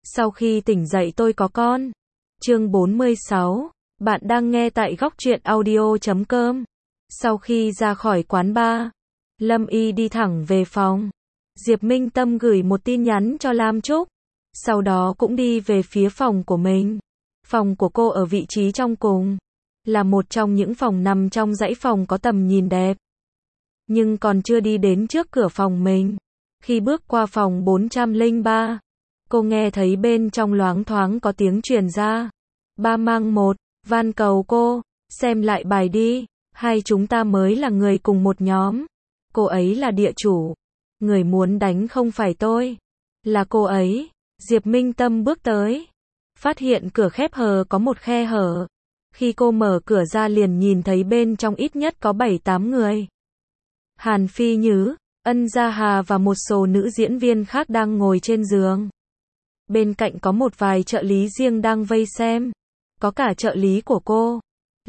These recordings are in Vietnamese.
Sau khi tỉnh dậy tôi có con. Chương 46. Bạn đang nghe tại góc truyện audio.com. Sau khi ra khỏi quán bar, Lâm Y đi thẳng về phòng. Diệp Minh Tâm gửi một tin nhắn cho Lam Trúc, sau đó cũng đi về phía phòng của mình. Phòng của cô ở vị trí trong cùng, là một trong những phòng nằm trong dãy phòng có tầm nhìn đẹp. Nhưng còn chưa đi đến trước cửa phòng mình, khi bước qua phòng 403, cô nghe thấy bên trong loáng thoáng có tiếng truyền ra. 3-1, van cầu cô, xem lại bài đi, hai chúng ta mới là người cùng một nhóm. Cô ấy là địa chủ, người muốn đánh không phải tôi, là cô ấy. Diệp Minh Tâm bước tới, phát hiện cửa khép hờ có một khe hở. Khi cô mở cửa ra liền nhìn thấy bên trong ít nhất có 7-8 người. Hàn Phi Nhứ, Ân Gia Hà và một số nữ diễn viên khác đang ngồi trên giường. Bên cạnh có một vài trợ lý riêng đang vây xem. Có cả trợ lý của cô.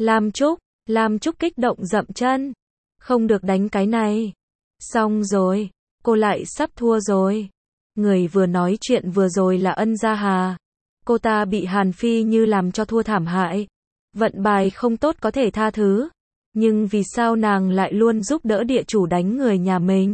Lam Trúc kích động dậm chân. Không được đánh cái này. Xong rồi, cô lại sắp thua rồi. Người vừa nói chuyện vừa rồi là Ân Gia Hà. Cô ta bị Hàn Phi Như làm cho thua thảm hại. Vận bài không tốt có thể tha thứ. Nhưng vì sao nàng lại luôn giúp đỡ địa chủ đánh người nhà mình?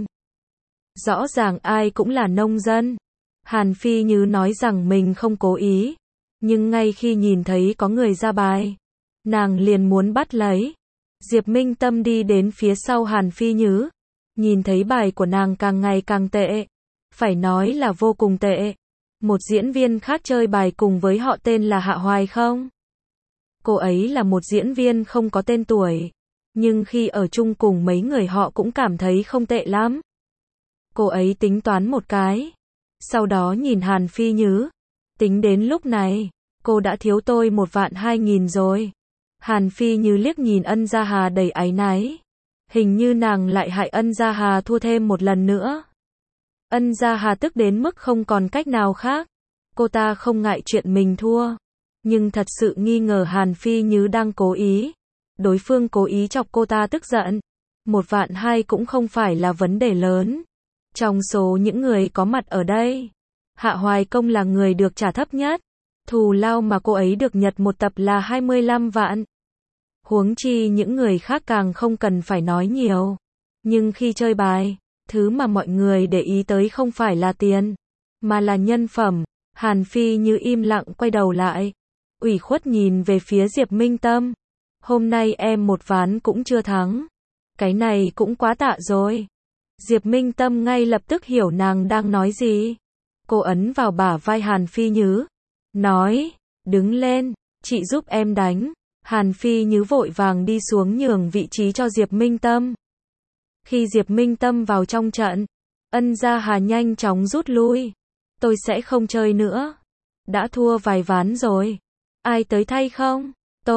Rõ ràng ai cũng là nông dân. Hàn Phi Như nói rằng mình không cố ý. Nhưng ngay khi nhìn thấy có người ra bài, nàng liền muốn bắt lấy. Diệp Minh Tâm đi đến phía sau Hàn Phi Như. Nhìn thấy bài của nàng càng ngày càng tệ. Phải nói là vô cùng tệ. Một diễn viên khác chơi bài cùng với họ tên là Hạ Hoài không? Cô ấy là một diễn viên không có tên tuổi. Nhưng khi ở chung cùng mấy người họ cũng cảm thấy không tệ lắm. Cô ấy tính toán một cái. Sau đó nhìn Hàn Phi Như. Tính đến lúc này, cô đã thiếu tôi 1.200.000 rồi. Hàn Phi Như liếc nhìn Ân Gia Hà đầy áy náy. Hình như nàng lại hại Ân Gia Hà thua thêm một lần nữa. Ân Gia Hà tức đến mức không còn cách nào khác. Cô ta không ngại chuyện mình thua. Nhưng thật sự nghi ngờ Hàn Phi Như đang cố ý. Đối phương cố ý chọc cô ta tức giận. 1.200.000 cũng không phải là vấn đề lớn. Trong số những người có mặt ở đây, Hạ Hoài Công là người được trả thấp nhất. Thù lao mà cô ấy được nhặt một tập là 25 vạn. Huống chi những người khác càng không cần phải nói nhiều. Nhưng khi chơi bài, thứ mà mọi người để ý tới không phải là tiền, mà là nhân phẩm. Hàn Phi Như im lặng quay đầu lại, ủy khuất nhìn về phía Diệp Minh Tâm. Hôm nay em một ván cũng chưa thắng. Cái này cũng quá tạ rồi. Diệp Minh Tâm ngay lập tức hiểu nàng đang nói gì. Cô ấn vào bả vai Hàn Phi Như, nói, đứng lên, chị giúp em đánh. Hàn Phi Như vội vàng đi xuống nhường vị trí cho Diệp Minh Tâm. Khi Diệp Minh Tâm vào trong trận, Ân Gia Hà nhanh chóng rút lui. Tôi sẽ không chơi nữa. Đã thua vài ván rồi. Ai tới thay không?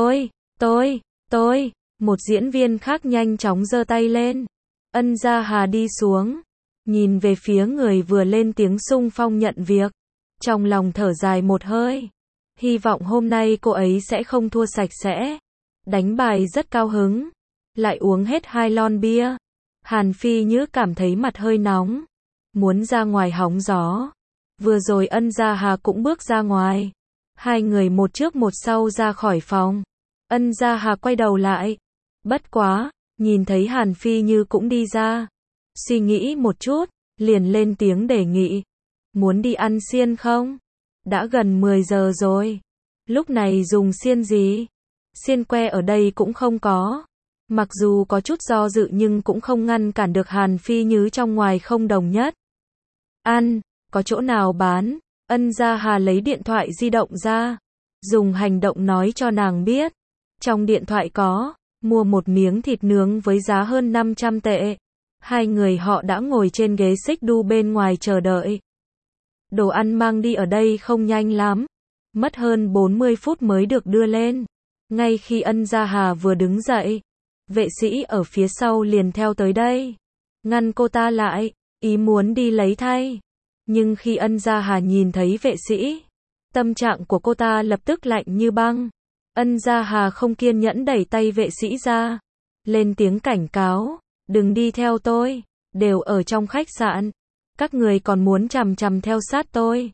Tôi. Một diễn viên khác nhanh chóng giơ tay lên. Ân Gia Hà đi xuống, nhìn về phía người vừa lên tiếng xung phong nhận việc. Trong lòng thở dài một hơi. Hy vọng hôm nay cô ấy sẽ không thua sạch sẽ. Đánh bài rất cao hứng. Lại uống hết 2 lon bia. Hàn Phi Như cảm thấy mặt hơi nóng. Muốn ra ngoài hóng gió. Vừa rồi Ân Gia Hà cũng bước ra ngoài. Hai người một trước một sau ra khỏi phòng. Ân Gia Hà quay đầu lại. Bất quá, nhìn thấy Hàn Phi Như cũng đi ra. Suy nghĩ một chút, liền lên tiếng đề nghị. Muốn đi ăn xiên không? Đã gần 10 giờ rồi. Lúc này dùng xiên gì? Xiên que ở đây cũng không có. Mặc dù có chút do dự nhưng cũng không ngăn cản được Hàn Phi Như trong ngoài không đồng nhất. Ăn, có chỗ nào bán? Ân Gia Hà lấy điện thoại di động ra. Dùng hành động nói cho nàng biết. Trong điện thoại có, mua một miếng thịt nướng với giá hơn 500 tệ. Hai người họ đã ngồi trên ghế xích đu bên ngoài chờ đợi. Đồ ăn mang đi ở đây không nhanh lắm. Mất hơn 40 phút mới được đưa lên. Ngay khi Ân Gia Hà vừa đứng dậy, vệ sĩ ở phía sau liền theo tới đây. Ngăn cô ta lại, ý muốn đi lấy thay. Nhưng khi Ân Gia Hà nhìn thấy vệ sĩ, tâm trạng của cô ta lập tức lạnh như băng. Ân Gia Hà không kiên nhẫn đẩy tay vệ sĩ ra. Lên tiếng cảnh cáo, đừng đi theo tôi, đều ở trong khách sạn. Các người còn muốn chằm chằm theo sát tôi.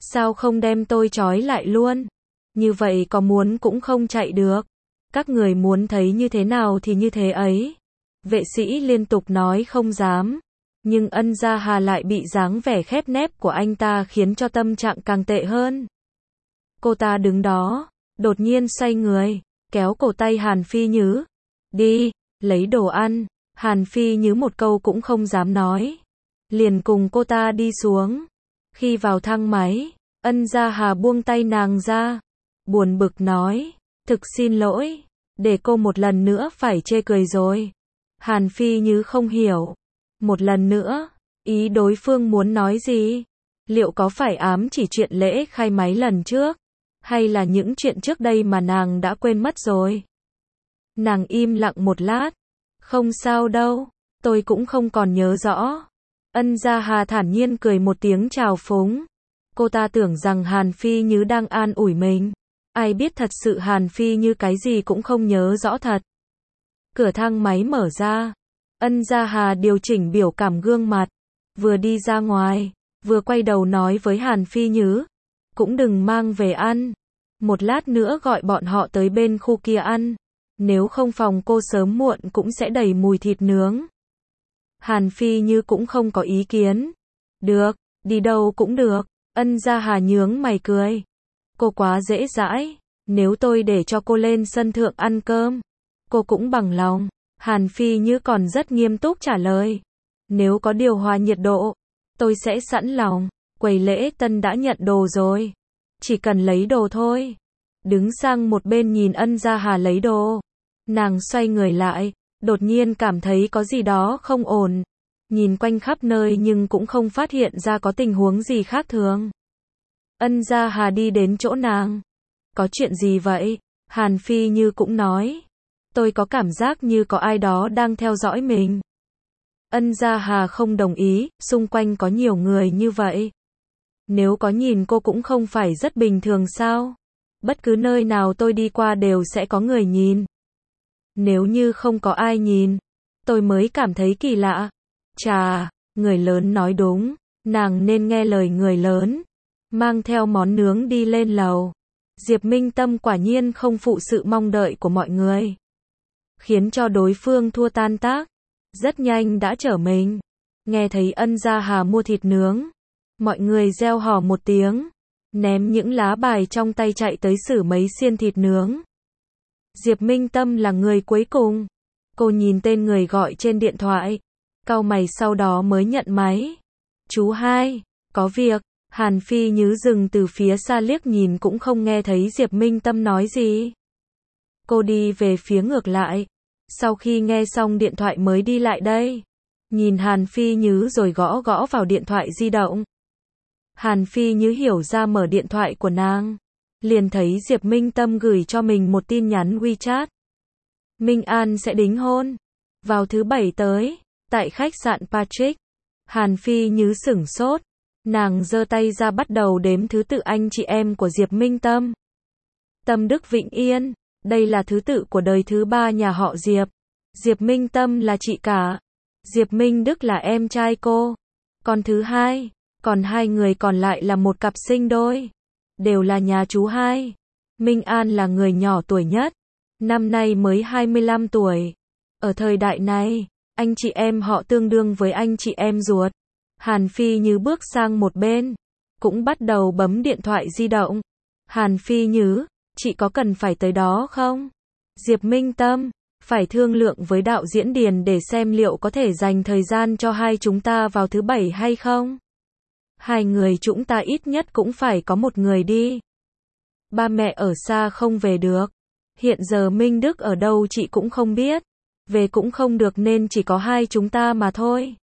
Sao không đem tôi trói lại luôn? Như vậy có muốn cũng không chạy được. Các người muốn thấy như thế nào thì như thế ấy. Vệ sĩ liên tục nói không dám. Nhưng Ân Gia Hà lại bị dáng vẻ khép nép của anh ta khiến cho tâm trạng càng tệ hơn. Cô ta đứng đó, đột nhiên xoay người, kéo cổ tay Hàn Phi Nhứ. Đi, lấy đồ ăn. Hàn Phi Nhứ một câu cũng không dám nói. Liền cùng cô ta đi xuống. Khi vào thang máy, Ân Gia Hà buông tay nàng ra. Buồn bực nói, thực xin lỗi, để cô một lần nữa phải chê cười rồi. Hàn Phi Nhứ không hiểu. Một lần nữa, ý đối phương muốn nói gì? Liệu có phải ám chỉ chuyện lễ khai máy lần trước? Hay là những chuyện trước đây mà nàng đã quên mất rồi? Nàng im lặng một lát. Không sao đâu, tôi cũng không còn nhớ rõ. Ân Gia Hà thản nhiên cười một tiếng chào phúng. Cô ta tưởng rằng Hàn Phi Nhứ đang an ủi mình. Ai biết thật sự Hàn Phi Nhứ cái gì cũng không nhớ rõ thật. Cửa thang máy mở ra. Ân Gia Hà điều chỉnh biểu cảm gương mặt. Vừa đi ra ngoài, vừa quay đầu nói với Hàn Phi Nhứ. Cũng đừng mang về ăn. Một lát nữa gọi bọn họ tới bên khu kia ăn. Nếu không phòng cô sớm muộn cũng sẽ đầy mùi thịt nướng. Hàn Phi Nhứ cũng không có ý kiến. Được, đi đâu cũng được. Ân Gia Hà nhướng mày cười. Cô quá dễ dãi. Nếu tôi để cho cô lên sân thượng ăn cơm, cô cũng bằng lòng. Hàn Phi Nhứ còn rất nghiêm túc trả lời. Nếu có điều hòa nhiệt độ, tôi sẽ sẵn lòng. Quầy lễ tân đã nhận đồ rồi. Chỉ cần lấy đồ thôi. Đứng sang một bên nhìn Ân Gia Hà lấy đồ. Nàng xoay người lại, đột nhiên cảm thấy có gì đó không ổn. Nhìn quanh khắp nơi nhưng cũng không phát hiện ra có tình huống gì khác thường. Ân Gia Hà đi đến chỗ nàng. Có chuyện gì vậy? Hàn Phi Nhứ cũng nói. Tôi có cảm giác như có ai đó đang theo dõi mình. Ân Gia Hà không đồng ý, xung quanh có nhiều người như vậy. Nếu có nhìn cô cũng không phải rất bình thường sao? Bất cứ nơi nào tôi đi qua đều sẽ có người nhìn. Nếu như không có ai nhìn, tôi mới cảm thấy kỳ lạ. Chà, người lớn nói đúng, nàng nên nghe lời người lớn. Mang theo món nướng đi lên lầu. Diệp Minh Tâm quả nhiên không phụ sự mong đợi của mọi người. Khiến cho đối phương thua tan tác. Rất nhanh đã trở mình. Nghe thấy Ân Gia Hà mua thịt nướng. Mọi người reo hò một tiếng. Ném những lá bài trong tay chạy tới xử mấy xiên thịt nướng. Diệp Minh Tâm là người cuối cùng. Cô nhìn tên người gọi trên điện thoại. Cau mày sau đó mới nhận máy. Chú hai, có việc. Hàn Phi Nhứ dừng từ phía xa liếc nhìn cũng không nghe thấy Diệp Minh Tâm nói gì. Cô đi về phía ngược lại. Sau khi nghe xong điện thoại mới đi lại đây. Nhìn Hàn Phi Nhứ rồi gõ gõ vào điện thoại di động. Hàn Phi Nhứ hiểu ra mở điện thoại của nàng. Liền thấy Diệp Minh Tâm gửi cho mình một tin nhắn WeChat. Minh An sẽ đính hôn. Vào thứ Bảy tới. Tại khách sạn Patrick. Hàn Phi Nhứ sửng sốt. Nàng giơ tay ra bắt đầu đếm thứ tự anh chị em của Diệp Minh Tâm. Tâm Đức Vĩnh Yên. Đây là thứ tự của đời thứ 3 nhà họ Diệp. Diệp Minh Tâm là chị cả. Diệp Minh Đức là em trai cô. Con thứ hai. Còn hai người còn lại là một cặp sinh đôi. Đều là nhà chú hai. Minh An là người nhỏ tuổi nhất. Năm nay mới 25 tuổi. Ở thời đại này, anh chị em họ tương đương với anh chị em ruột. Hàn Phi Nhứ bước sang một bên. Cũng bắt đầu bấm điện thoại di động. Hàn Phi Nhứ, chị có cần phải tới đó không? Diệp Minh Tâm, phải thương lượng với đạo diễn Điền để xem liệu có thể dành thời gian cho hai chúng ta vào thứ Bảy hay không? Hai người chúng ta ít nhất cũng phải có một người đi. Ba mẹ ở xa không về được. Hiện giờ Minh Đức ở đâu chị cũng không biết. Về cũng không được nên chỉ có hai chúng ta mà thôi.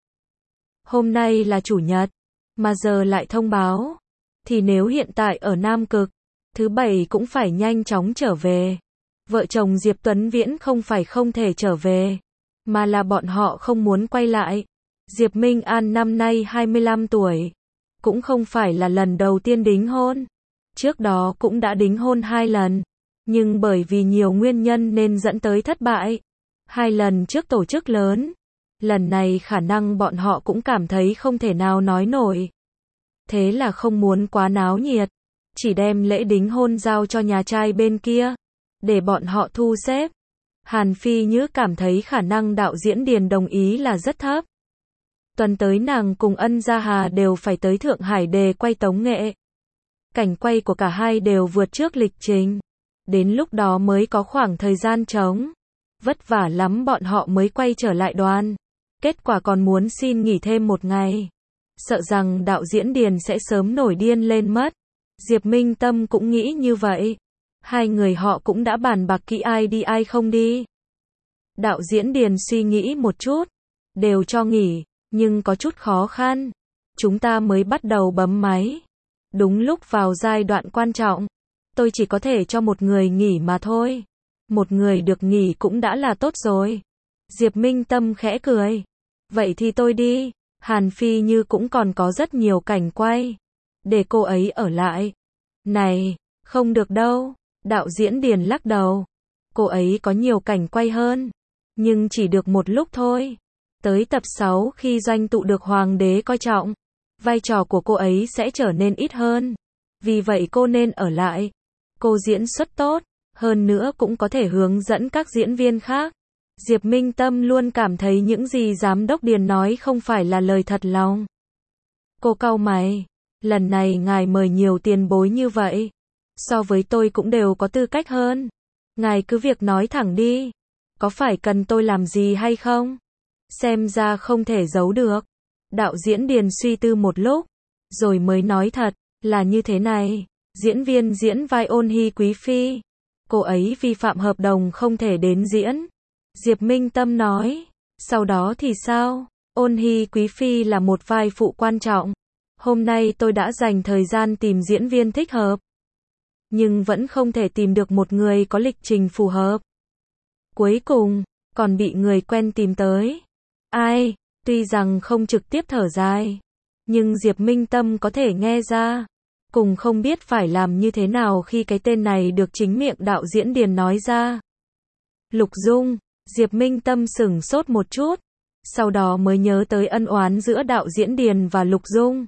Hôm nay là chủ nhật, mà giờ lại thông báo. Thì nếu hiện tại ở Nam Cực, thứ Bảy cũng phải nhanh chóng trở về. Vợ chồng Diệp Tuấn Viễn không phải không thể trở về, mà là bọn họ không muốn quay lại. Diệp Minh An năm nay 25 tuổi. Cũng không phải là lần đầu tiên đính hôn. Trước đó cũng đã đính hôn 2 lần. Nhưng bởi vì nhiều nguyên nhân nên dẫn tới thất bại. 2 lần trước tổ chức lớn. Lần này khả năng bọn họ cũng cảm thấy không thể nào nói nổi. Thế là không muốn quá náo nhiệt, chỉ đem lễ đính hôn giao cho nhà trai bên kia, để bọn họ thu xếp. Hàn Phi Nhứ cảm thấy khả năng đạo diễn Điền đồng ý là rất thấp. Tuần tới nàng cùng Ân Gia Hà đều phải tới Thượng Hải để quay tống nghệ. Cảnh quay của cả hai đều vượt trước lịch trình. Đến lúc đó mới có khoảng thời gian trống. Vất vả lắm bọn họ mới quay trở lại đoàn. Kết quả còn muốn xin nghỉ thêm một ngày. Sợ rằng đạo diễn Điền sẽ sớm nổi điên lên mất. Diệp Minh Tâm cũng nghĩ như vậy. Hai người họ cũng đã bàn bạc kỹ ai đi ai không đi. Đạo diễn Điền suy nghĩ một chút. Đều cho nghỉ, nhưng có chút khó khăn. Chúng ta mới bắt đầu bấm máy. Đúng lúc vào giai đoạn quan trọng. Tôi chỉ có thể cho một người nghỉ mà thôi. Một người được nghỉ cũng đã là tốt rồi. Diệp Minh Tâm khẽ cười. Vậy thì tôi đi. Hàn Phi Như cũng còn có rất nhiều cảnh quay. Để cô ấy ở lại. Này, không được đâu. Đạo diễn Điền lắc đầu. Cô ấy có nhiều cảnh quay hơn. Nhưng chỉ được một lúc thôi. Tới tập 6 khi doanh tụ được hoàng đế coi trọng. Vai trò của cô ấy sẽ trở nên ít hơn. Vì vậy cô nên ở lại. Cô diễn xuất tốt. Hơn nữa cũng có thể hướng dẫn các diễn viên khác. Diệp Minh Tâm luôn cảm thấy những gì giám đốc Điền nói không phải là lời thật lòng. Cô cau mày. Lần này ngài mời nhiều tiền bối như vậy. So với tôi cũng đều có tư cách hơn. Ngài cứ việc nói thẳng đi. Có phải cần tôi làm gì hay không? Xem ra không thể giấu được. Đạo diễn Điền suy tư một lúc. Rồi mới nói thật. Là như thế này. Diễn viên diễn vai Ôn Hy Quý Phi. Cô ấy vi phạm hợp đồng không thể đến diễn. Diệp Minh Tâm nói. Sau đó thì sao? Ôn Hy Quý Phi là một vai phụ quan trọng. Hôm nay tôi đã dành thời gian tìm diễn viên thích hợp. Nhưng vẫn không thể tìm được một người có lịch trình phù hợp. Cuối cùng, còn bị người quen tìm tới. Ai? Tuy rằng không trực tiếp thở dài. Nhưng Diệp Minh Tâm có thể nghe ra. Cùng không biết phải làm như thế nào khi cái tên này được chính miệng đạo diễn Điền nói ra. Lục Dung. Diệp Minh Tâm sửng sốt một chút. Sau đó mới nhớ tới ân oán giữa đạo diễn Điền và Lục Dung.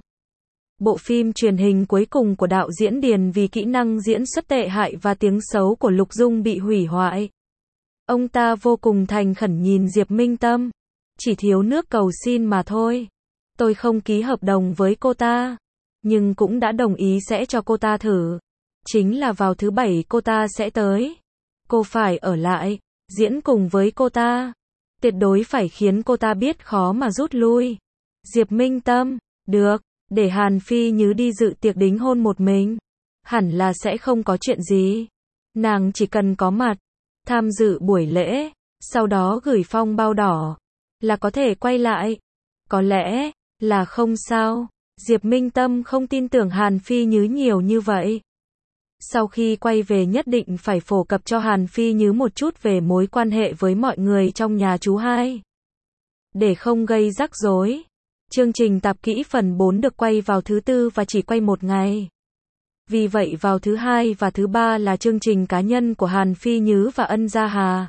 Bộ phim truyền hình cuối cùng của đạo diễn Điền vì kỹ năng diễn xuất tệ hại và tiếng xấu của Lục Dung bị hủy hoại. Ông ta vô cùng thành khẩn nhìn Diệp Minh Tâm. Chỉ thiếu nước cầu xin mà thôi. Tôi không ký hợp đồng với cô ta. Nhưng cũng đã đồng ý sẽ cho cô ta thử. Chính là vào thứ 7 cô ta sẽ tới. Cô phải ở lại, diễn cùng với cô ta. Tuyệt đối phải khiến cô ta biết khó mà rút lui. Diệp Minh Tâm, được, để Hàn Phi Nhứ đi dự tiệc đính hôn một mình. Hẳn là sẽ không có chuyện gì. Nàng chỉ cần có mặt, tham dự buổi lễ, sau đó gửi phong bao đỏ, là có thể quay lại. Có lẽ, là không sao. Diệp Minh Tâm không tin tưởng Hàn Phi Nhứ nhiều như vậy. Sau khi quay về nhất định phải phổ cập cho Hàn Phi Nhứ một chút về mối quan hệ với mọi người trong nhà chú hai. Để không gây rắc rối. Chương trình tạp kỹ phần 4 được quay vào thứ Tư và chỉ quay một ngày. Vì vậy vào thứ Hai và thứ Ba là chương trình cá nhân của Hàn Phi Nhứ và Ân Gia Hà.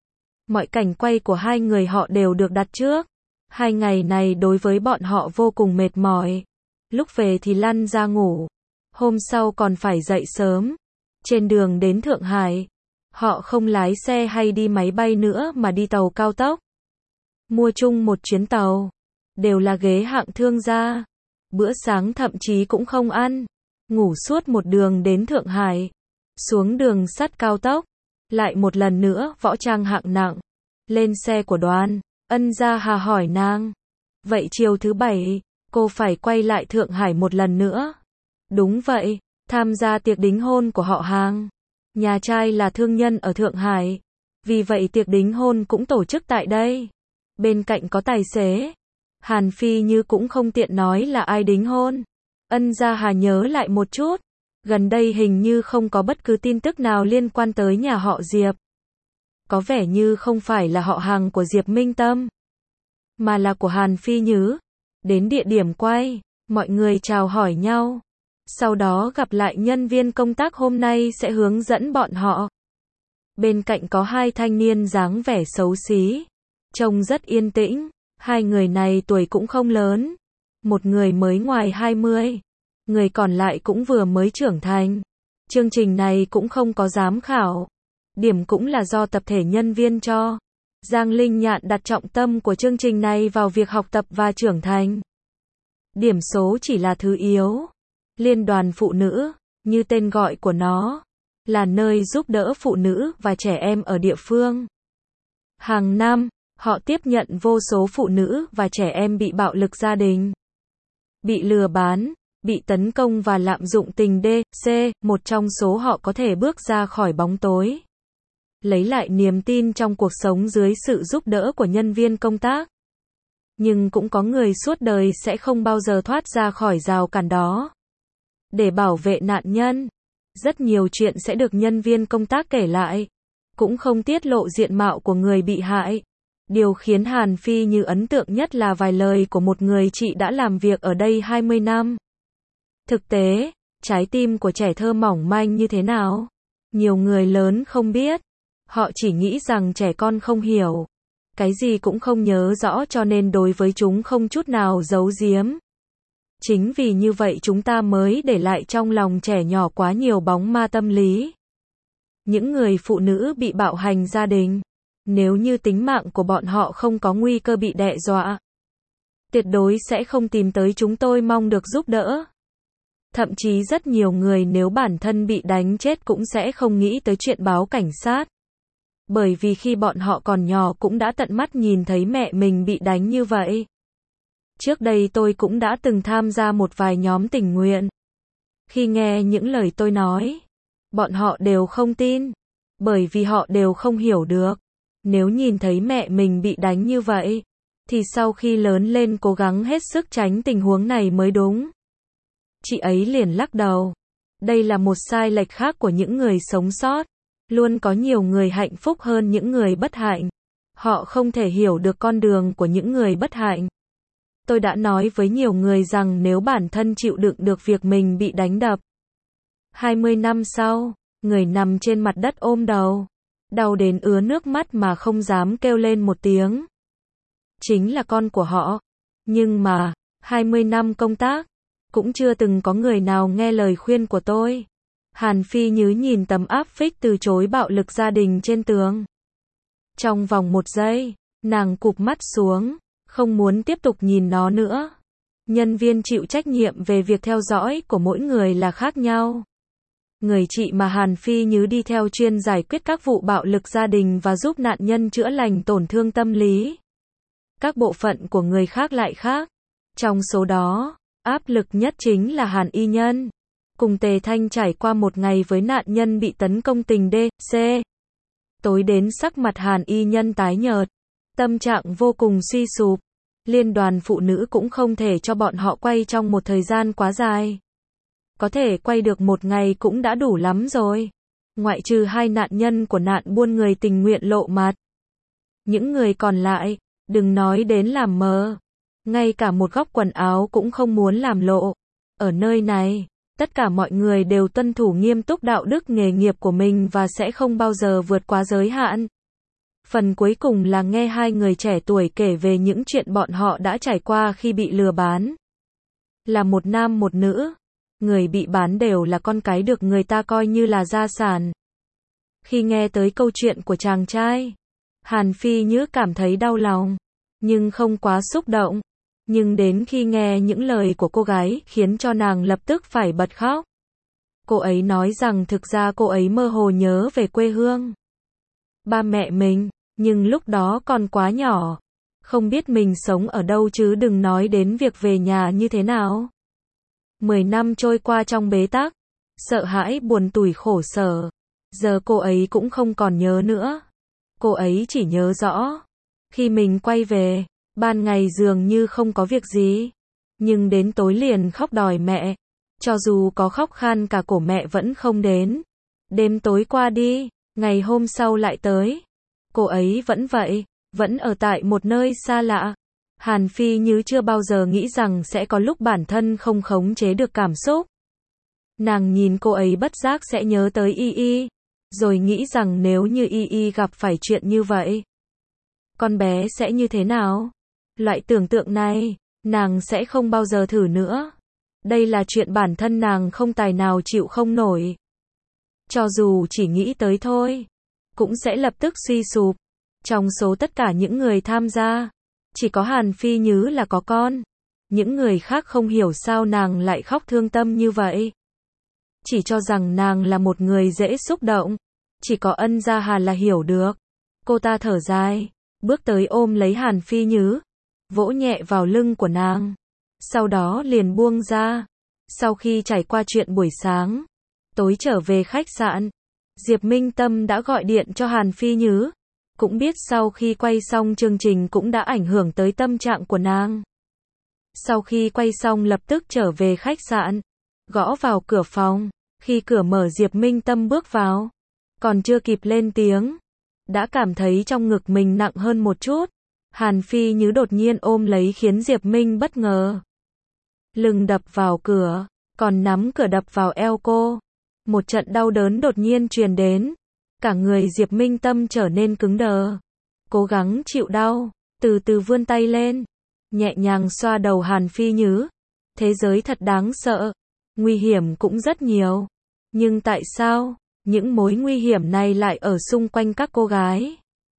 Mọi cảnh quay của hai người họ đều được đặt trước. 2 ngày này đối với bọn họ vô cùng mệt mỏi. Lúc về thì lăn ra ngủ. Hôm sau còn phải dậy sớm. Trên đường đến Thượng Hải, họ không lái xe hay đi máy bay nữa mà đi tàu cao tốc. Mua chung một chuyến tàu. Đều là ghế hạng thương gia. Bữa sáng thậm chí cũng không ăn. Ngủ suốt một đường đến Thượng Hải. Xuống đường sắt cao tốc. Lại một lần nữa võ trang hạng nặng. Lên xe của đoàn. Ân Gia Hà hỏi nàng. Vậy chiều thứ 7, cô phải quay lại Thượng Hải một lần nữa. Đúng vậy, tham gia tiệc đính hôn của họ Hàng. Nhà trai là thương nhân ở Thượng Hải. Vì vậy tiệc đính hôn cũng tổ chức tại đây. Bên cạnh có tài xế. Hàn Phi Như cũng không tiện nói là ai đính hôn. Ân Gia Hà nhớ lại một chút. Gần đây hình như không có bất cứ tin tức nào liên quan tới nhà họ Diệp. Có vẻ như không phải là họ Hàng của Diệp Minh Tâm, mà là của Hàn Phi Nhứ. Đến địa điểm quay, mọi người chào hỏi nhau. Sau đó gặp lại nhân viên công tác hôm nay sẽ hướng dẫn bọn họ. Bên cạnh có 2 thanh niên dáng vẻ xấu xí. Trông rất yên tĩnh. 2 người này tuổi cũng không lớn. Một người mới ngoài 20. người còn lại cũng vừa mới trưởng thành. Chương trình này cũng không có giám khảo. Điểm cũng là do tập thể nhân viên cho. Giang Linh Nhạn đặt trọng tâm của chương trình này vào việc học tập và trưởng thành. Điểm số chỉ là thứ yếu. Liên đoàn phụ nữ, như tên gọi của nó, là nơi giúp đỡ phụ nữ và trẻ em ở địa phương. Hàng năm, họ tiếp nhận vô số phụ nữ và trẻ em bị bạo lực gia đình, bị lừa bán, bị tấn công và lạm dụng tình D.C. Một trong số họ có thể bước ra khỏi bóng tối, lấy lại niềm tin trong cuộc sống dưới sự giúp đỡ của nhân viên công tác. Nhưng cũng có người suốt đời sẽ không bao giờ thoát ra khỏi rào cản đó. Để bảo vệ nạn nhân, rất nhiều chuyện sẽ được nhân viên công tác kể lại, cũng không tiết lộ diện mạo của người bị hại. Điều khiến Hàn Phi Như ấn tượng nhất là vài lời của một người chị đã làm việc ở đây 20 năm. Thực tế, trái tim của trẻ thơ mỏng manh như thế nào? Nhiều người lớn không biết. Họ chỉ nghĩ rằng trẻ con không hiểu, cái gì cũng không nhớ rõ cho nên đối với chúng không chút nào giấu giếm. Chính vì như vậy chúng ta mới để lại trong lòng trẻ nhỏ quá nhiều bóng ma tâm lý. Những người phụ nữ bị bạo hành gia đình, nếu như tính mạng của bọn họ không có nguy cơ bị đe dọa, tuyệt đối sẽ không tìm tới chúng tôi mong được giúp đỡ. Thậm chí rất nhiều người nếu bản thân bị đánh chết cũng sẽ không nghĩ tới chuyện báo cảnh sát. Bởi vì khi bọn họ còn nhỏ cũng đã tận mắt nhìn thấy mẹ mình bị đánh như vậy. Trước đây tôi cũng đã từng tham gia một vài nhóm tình nguyện. Khi nghe những lời tôi nói, bọn họ đều không tin, bởi vì họ đều không hiểu được. Nếu nhìn thấy mẹ mình bị đánh như vậy, thì sau khi lớn lên cố gắng hết sức tránh tình huống này mới đúng. Chị ấy liền lắc đầu. Đây là một sai lệch khác của những người sống sót. Luôn có nhiều người hạnh phúc hơn những người bất hạnh. Họ không thể hiểu được con đường của những người bất hạnh. Tôi đã nói với nhiều người rằng nếu bản thân chịu đựng được việc mình bị đánh đập. 20 năm sau, người nằm trên mặt đất ôm đầu, đau đến ứa nước mắt mà không dám kêu lên một tiếng. Chính là con của họ. Nhưng mà, 20 năm công tác, cũng chưa từng có người nào nghe lời khuyên của tôi. Hàn Phi Như nhìn tấm áp phích từ chối bạo lực gia đình trên tường. Trong vòng 1 giây, nàng cụp mắt xuống, không muốn tiếp tục nhìn nó nữa. Nhân viên chịu trách nhiệm về việc theo dõi của mỗi người là khác nhau. Người chị mà Hàn Phi Như đi theo chuyên giải quyết các vụ bạo lực gia đình và giúp nạn nhân chữa lành tổn thương tâm lý. Các bộ phận của người khác lại khác. Trong số đó, áp lực nhất chính là Hàn Y Nhân. Cùng Tề Thanh trải qua một ngày với nạn nhân bị tấn công tình D.C. Tối đến sắc mặt Hàn Y Nhân tái nhợt, tâm trạng vô cùng suy sụp. Liên đoàn phụ nữ cũng không thể cho bọn họ quay trong một thời gian quá dài. Có thể quay được 1 ngày cũng đã đủ lắm rồi. Ngoại trừ 2 nạn nhân của nạn buôn người tình nguyện lộ mặt. Những người còn lại, đừng nói đến làm mờ. Ngay cả một góc quần áo cũng không muốn làm lộ. Ở nơi này, tất cả mọi người đều tuân thủ nghiêm túc đạo đức nghề nghiệp của mình và sẽ không bao giờ vượt quá giới hạn. Phần cuối cùng là nghe 2 người trẻ tuổi kể về những chuyện bọn họ đã trải qua khi bị lừa bán. Là một nam một nữ, người bị bán đều là con cái được người ta coi như là gia sản. Khi nghe tới câu chuyện của chàng trai, Hàn Phi Như cảm thấy đau lòng, nhưng không quá xúc động. Nhưng đến khi nghe những lời của cô gái khiến cho nàng lập tức phải bật khóc. Cô ấy nói rằng thực ra cô ấy mơ hồ nhớ về quê hương, ba mẹ mình, nhưng lúc đó còn quá nhỏ, không biết mình sống ở đâu chứ đừng nói đến việc về nhà như thế nào. 10 năm trôi qua trong bế tắc, sợ hãi buồn tủi khổ sở, giờ cô ấy cũng không còn nhớ nữa. Cô ấy chỉ nhớ rõ, khi mình quay về, ban ngày dường như không có việc gì, nhưng đến tối liền khóc đòi mẹ. Cho dù có khóc khan cả cổ mẹ vẫn không đến. Đêm tối qua đi, ngày hôm sau lại tới. Cô ấy vẫn vậy, vẫn ở tại một nơi xa lạ. Hàn Phi Như chưa bao giờ nghĩ rằng sẽ có lúc bản thân không khống chế được cảm xúc. Nàng nhìn cô ấy bất giác sẽ nhớ tới Y Y, rồi nghĩ rằng nếu như Y Y gặp phải chuyện như vậy, con bé sẽ như thế nào? Loại tưởng tượng này, nàng sẽ không bao giờ thử nữa. Đây là chuyện bản thân nàng không tài nào chịu không nổi. Cho dù chỉ nghĩ tới thôi, cũng sẽ lập tức suy sụp. Trong số tất cả những người tham gia, chỉ có Hàn Phi Nhứ là có con. Những người khác không hiểu sao nàng lại khóc thương tâm như vậy. Chỉ cho rằng nàng là một người dễ xúc động. Chỉ có Ân Gia Hà là hiểu được. Cô ta thở dài, bước tới ôm lấy Hàn Phi Nhứ, vỗ nhẹ vào lưng của nàng. Sau đó liền buông ra. Sau khi trải qua chuyện buổi sáng, tối trở về khách sạn, Diệp Minh Tâm đã gọi điện cho Hàn Phi Nhứ. Cũng biết sau khi quay xong chương trình cũng đã ảnh hưởng tới tâm trạng của nàng. Sau khi quay xong lập tức trở về khách sạn, gõ vào cửa phòng. Khi cửa mở Diệp Minh Tâm bước vào, còn chưa kịp lên tiếng, đã cảm thấy trong ngực mình nặng hơn một chút. Hàn Phi Nhứ đột nhiên ôm lấy khiến Diệp Minh bất ngờ. Lưng đập vào cửa, còn nắm cửa đập vào eo cô. Một trận đau đớn đột nhiên truyền đến. Cả người Diệp Minh Tâm trở nên cứng đờ. Cố gắng chịu đau, từ từ vươn tay lên, nhẹ nhàng xoa đầu Hàn Phi Nhứ. Thế giới thật đáng sợ, nguy hiểm cũng rất nhiều. Nhưng tại sao, những mối nguy hiểm này lại ở xung quanh các cô gái?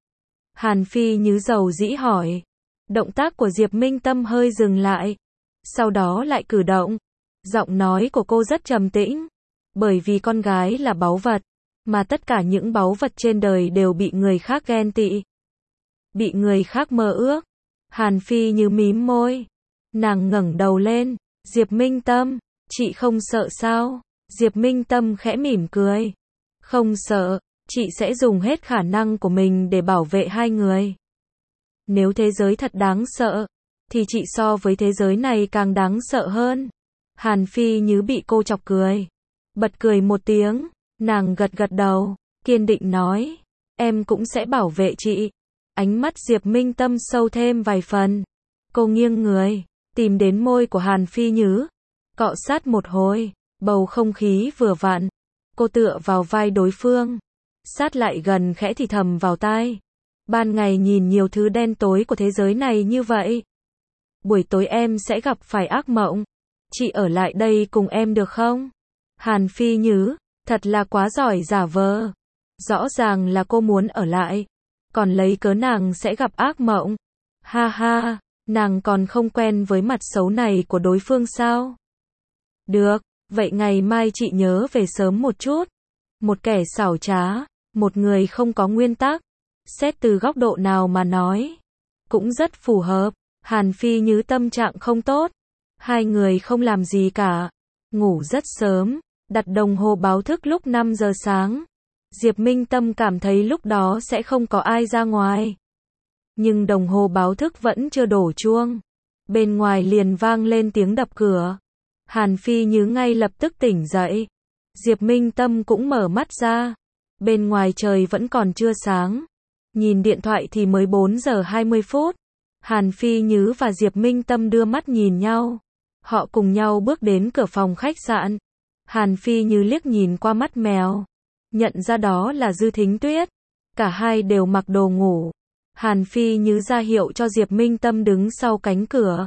Hàn Phi Nhứ dầu dĩ hỏi. Động tác của Diệp Minh Tâm hơi dừng lại. Sau đó lại cử động. Giọng nói của cô rất trầm tĩnh. Bởi vì con gái là báu vật, mà tất cả những báu vật trên đời đều bị người khác ghen tị, bị người khác mơ ước. Hàn Phi Nhứ mím môi. Nàng ngẩng đầu lên. Diệp Minh Tâm, chị không sợ sao? Diệp Minh Tâm khẽ mỉm cười. Không sợ, chị sẽ dùng hết khả năng của mình để bảo vệ hai người. Nếu thế giới thật đáng sợ, thì chị so với thế giới này càng đáng sợ hơn. Hàn Phi Nhứ bị cô chọc cười. Bật cười một tiếng, nàng gật gật đầu, kiên định nói. Em cũng sẽ bảo vệ chị. Ánh mắt Diệp Minh Tâm sâu thêm vài phần. Cô nghiêng người, tìm đến môi của Hàn Phi Nhứ, cọ sát một hồi, bầu không khí vừa vặn. Cô tựa vào vai đối phương, sát lại gần khẽ thì thầm vào tai. Ban ngày nhìn nhiều thứ đen tối của thế giới này như vậy, buổi tối em sẽ gặp phải ác mộng. Chị ở lại đây cùng em được không? Hàn Phi Nhứ, thật là quá giỏi giả vờ. Rõ ràng là cô muốn ở lại, còn lấy cớ nàng sẽ gặp ác mộng. Ha ha, nàng còn không quen với mặt xấu này của đối phương sao? Được, vậy ngày mai chị nhớ về sớm một chút. Một kẻ xảo trá, một người không có nguyên tắc. Xét từ góc độ nào mà nói, cũng rất phù hợp. Hàn Phi Nhứ tâm trạng không tốt. Hai người không làm gì cả. Ngủ rất sớm, đặt đồng hồ báo thức lúc 5 giờ sáng. Diệp Minh Tâm cảm thấy lúc đó sẽ không có ai ra ngoài. Nhưng đồng hồ báo thức vẫn chưa đổ chuông. Bên ngoài liền vang lên tiếng đập cửa. Hàn Phi Nhứ ngay lập tức tỉnh dậy. Diệp Minh Tâm cũng mở mắt ra. Bên ngoài trời vẫn còn chưa sáng. Nhìn điện thoại thì mới 4 giờ 20 phút. Hàn Phi Nhứ và Diệp Minh Tâm đưa mắt nhìn nhau. Họ cùng nhau bước đến cửa phòng khách sạn. Hàn Phi Nhứ liếc nhìn qua mắt mèo, nhận ra đó là Dư Thính Tuyết. Cả hai đều mặc đồ ngủ. Hàn Phi Nhứ ra hiệu cho Diệp Minh Tâm đứng sau cánh cửa,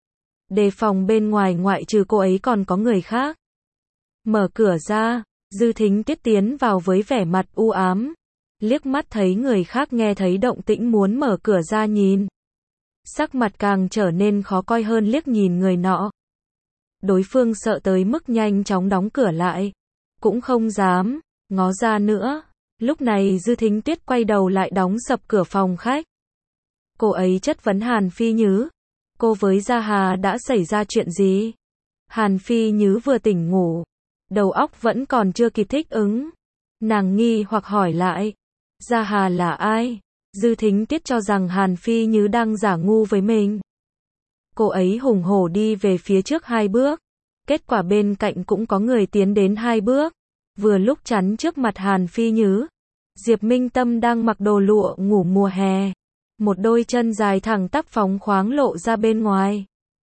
đề phòng bên ngoài ngoại trừ cô ấy còn có người khác. Mở cửa ra, Dư Thính Tuyết tiến vào với vẻ mặt u ám. Liếc mắt thấy người khác nghe thấy động tĩnh muốn mở cửa ra nhìn. Sắc mặt càng trở nên khó coi hơn liếc nhìn người nọ. Đối phương sợ tới mức nhanh chóng đóng cửa lại. Cũng không dám ngó ra nữa. Lúc này Dư Thính Tuyết quay đầu lại đóng sập cửa phòng khách. Cô ấy chất vấn Hàn Phi Nhứ. Cô với Gia Hà đã xảy ra chuyện gì? Hàn Phi Nhứ vừa tỉnh ngủ, đầu óc vẫn còn chưa kịp thích ứng. Nàng nghi hoặc hỏi lại. Gia Hà là ai? Dư Thính Tuyết cho rằng Hàn Phi Nhứ đang giả ngu với mình. Cô ấy hùng hổ đi về phía trước 2 bước. Kết quả bên cạnh cũng có người tiến đến 2 bước. Vừa lúc chắn trước mặt Hàn Phi Nhứ. Diệp Minh Tâm đang mặc đồ lụa ngủ mùa hè. Một đôi chân dài thẳng tắp phóng khoáng lộ ra bên ngoài.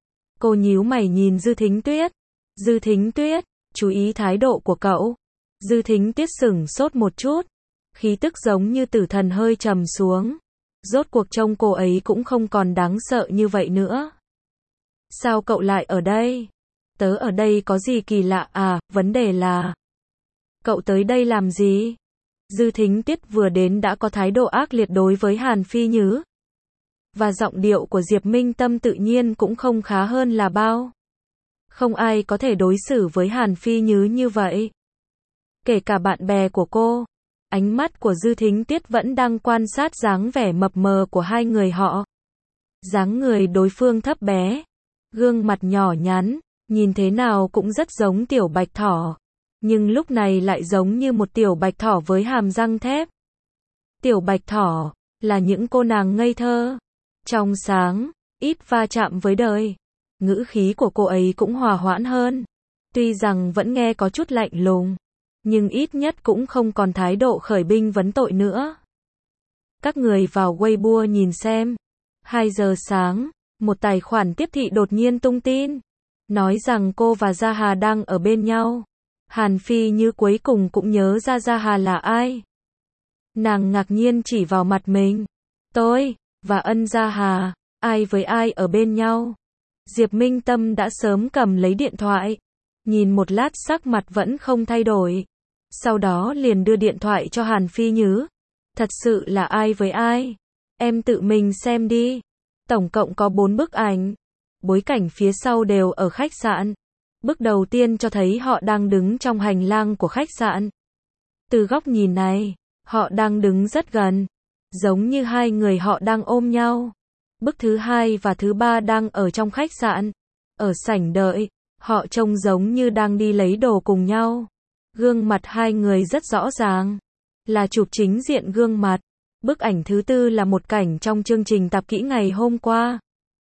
Cô nhíu mày nhìn Dư Thính Tuyết. Dư Thính Tuyết, chú ý thái độ của cậu. Dư Thính Tuyết sửng sốt một chút. Khí tức giống như tử thần hơi trầm xuống. Rốt cuộc trông cô ấy cũng không còn đáng sợ như vậy nữa. Sao cậu lại ở đây? Tớ ở đây có gì kỳ lạ à, vấn đề là... Cậu tới đây làm gì? Dư Thính Tuyết vừa đến đã có thái độ ác liệt đối với Hàn Phi Nhứ. Và giọng điệu của Diệp Minh Tâm tự nhiên cũng không khá hơn là bao. Không ai có thể đối xử với Hàn Phi Nhứ như vậy. Kể cả bạn bè của cô. Ánh mắt của Dư Thính Tuyết vẫn đang quan sát dáng vẻ mập mờ của hai người họ. Dáng người đối phương thấp bé. Gương mặt nhỏ nhắn, nhìn thế nào cũng rất giống tiểu bạch thỏ. Nhưng lúc này lại giống như một tiểu bạch thỏ với hàm răng thép. Tiểu bạch thỏ, là những cô nàng ngây thơ, trong sáng, ít va chạm với đời. Ngữ khí của cô ấy cũng hòa hoãn hơn. Tuy rằng vẫn nghe có chút lạnh lùng, nhưng ít nhất cũng không còn thái độ khởi binh vấn tội nữa. Các người vào Weibo nhìn xem. 2 giờ sáng, một tài khoản tiếp thị đột nhiên tung tin. Nói rằng cô và Gia Hà đang ở bên nhau. Hàn Phi Như cuối cùng cũng nhớ ra Gia Hà là ai. Nàng ngạc nhiên chỉ vào mặt mình. Tôi, và Ân Gia Hà, ai với ai ở bên nhau. Diệp Minh Tâm đã sớm cầm lấy điện thoại. Nhìn một lát sắc mặt vẫn không thay đổi. Sau đó liền đưa điện thoại cho Hàn Phi Nhứ. Thật sự là ai với ai? Em tự mình xem đi. Tổng cộng có 4 bức ảnh. Bối cảnh phía sau đều ở khách sạn. Bức đầu tiên cho thấy họ đang đứng trong hành lang của khách sạn. Từ góc nhìn này, họ đang đứng rất gần. Giống như hai người họ đang ôm nhau. Bức thứ 2 và thứ 3 đang ở trong khách sạn. Ở sảnh đợi, họ trông giống như đang đi lấy đồ cùng nhau. Gương mặt hai người rất rõ ràng. Là chụp chính diện gương mặt. Bức ảnh thứ 4 là một cảnh trong chương trình tạp kỹ ngày hôm qua.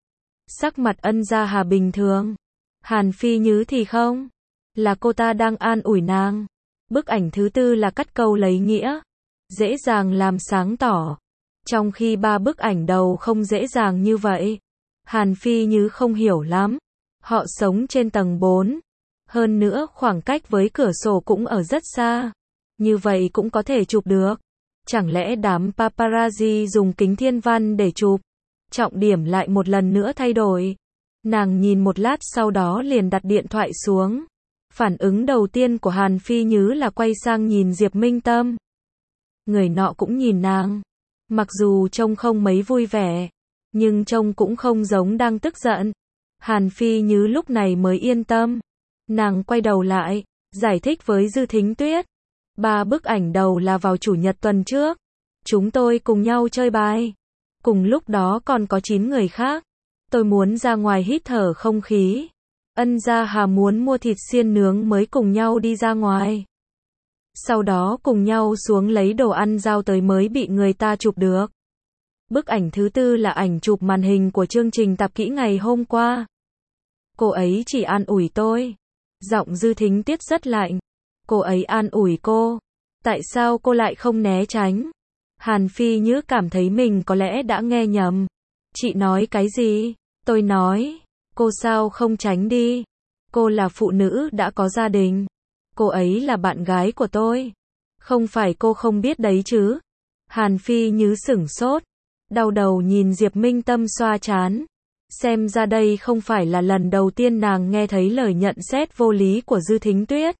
Sắc mặt Ân Gia Hà bình thường. Hàn Phi Nhứ thì không. Là cô ta đang an ủi nàng. Bức ảnh thứ 4 là cắt câu lấy nghĩa. Dễ dàng làm sáng tỏ. Trong khi 3 bức ảnh đầu không dễ dàng như vậy. Hàn Phi Nhứ không hiểu lắm. Họ sống trên tầng 4. Hơn nữa khoảng cách với cửa sổ cũng ở rất xa. Như vậy cũng có thể chụp được. Chẳng lẽ đám paparazzi dùng kính thiên văn để chụp? Trọng điểm lại một lần nữa thay đổi. Nàng nhìn một lát sau đó liền đặt điện thoại xuống. Phản ứng đầu tiên của Hàn Phi Nhứ là quay sang nhìn Diệp Minh Tâm. Người nọ cũng nhìn nàng. Mặc dù trông không mấy vui vẻ, nhưng trông cũng không giống đang tức giận. Hàn Phi Nhứ lúc này mới yên tâm. Nàng quay đầu lại, giải thích với Dư Thính Tuyết. 3 bức ảnh đầu là vào chủ nhật tuần trước. Chúng tôi cùng nhau chơi bài. Cùng lúc đó còn có 9 người khác. Tôi muốn ra ngoài hít thở không khí. Ân Gia Hà muốn mua thịt xiên nướng mới cùng nhau đi ra ngoài. Sau đó cùng nhau xuống lấy đồ ăn giao tới mới bị người ta chụp được. Bức ảnh thứ 4 là ảnh chụp màn hình của chương trình tạp kỹ ngày hôm qua. Cô ấy chỉ an ủi tôi. Giọng Dư Thính Tuyết rất lạnh. Cô ấy an ủi cô. Tại sao cô lại không né tránh? Hàn Phi Nhứ cảm thấy mình có lẽ đã nghe nhầm. Chị nói cái gì? Tôi nói, cô sao không tránh đi? Cô là phụ nữ đã có gia đình. Cô ấy là bạn gái của tôi. Không phải cô không biết đấy chứ? Hàn Phi Nhứ sửng sốt. Đau đầu nhìn Diệp Minh Tâm xoa trán. Xem ra đây không phải là lần đầu tiên nàng nghe thấy lời nhận xét vô lý của Dư Thính Tuyết.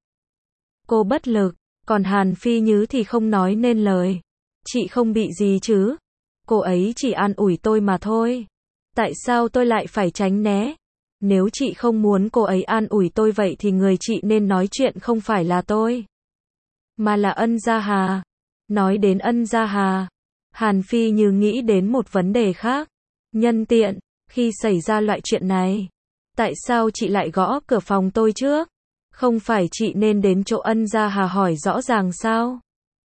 Cô bất lực, còn Hàn Phi Nhứ thì không nói nên lời. Chị không bị gì chứ? Cô ấy chỉ an ủi tôi mà thôi. Tại sao tôi lại phải tránh né? Nếu chị không muốn cô ấy an ủi tôi vậy thì người chị nên nói chuyện không phải là tôi, mà là Ân Gia Hà. Nói đến Ân Gia Hà, Hàn Phi Như nghĩ đến một vấn đề khác. Nhân tiện, khi xảy ra loại chuyện này, tại sao chị lại gõ cửa phòng tôi trước? Không phải chị nên đến chỗ Ân Gia Hà hỏi rõ ràng sao?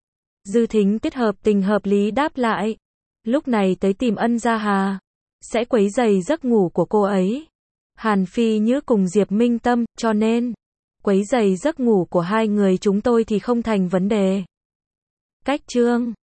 Dư Thính Tuyết hợp tình hợp lý đáp lại. Lúc này tới tìm Ân Gia Hà, sẽ quấy rầy giấc ngủ của cô ấy. Hàn Phi Nhứ cùng Diệp Minh Tâm, cho nên, quấy rầy giấc ngủ của hai người chúng tôi thì không thành vấn đề. Cách chương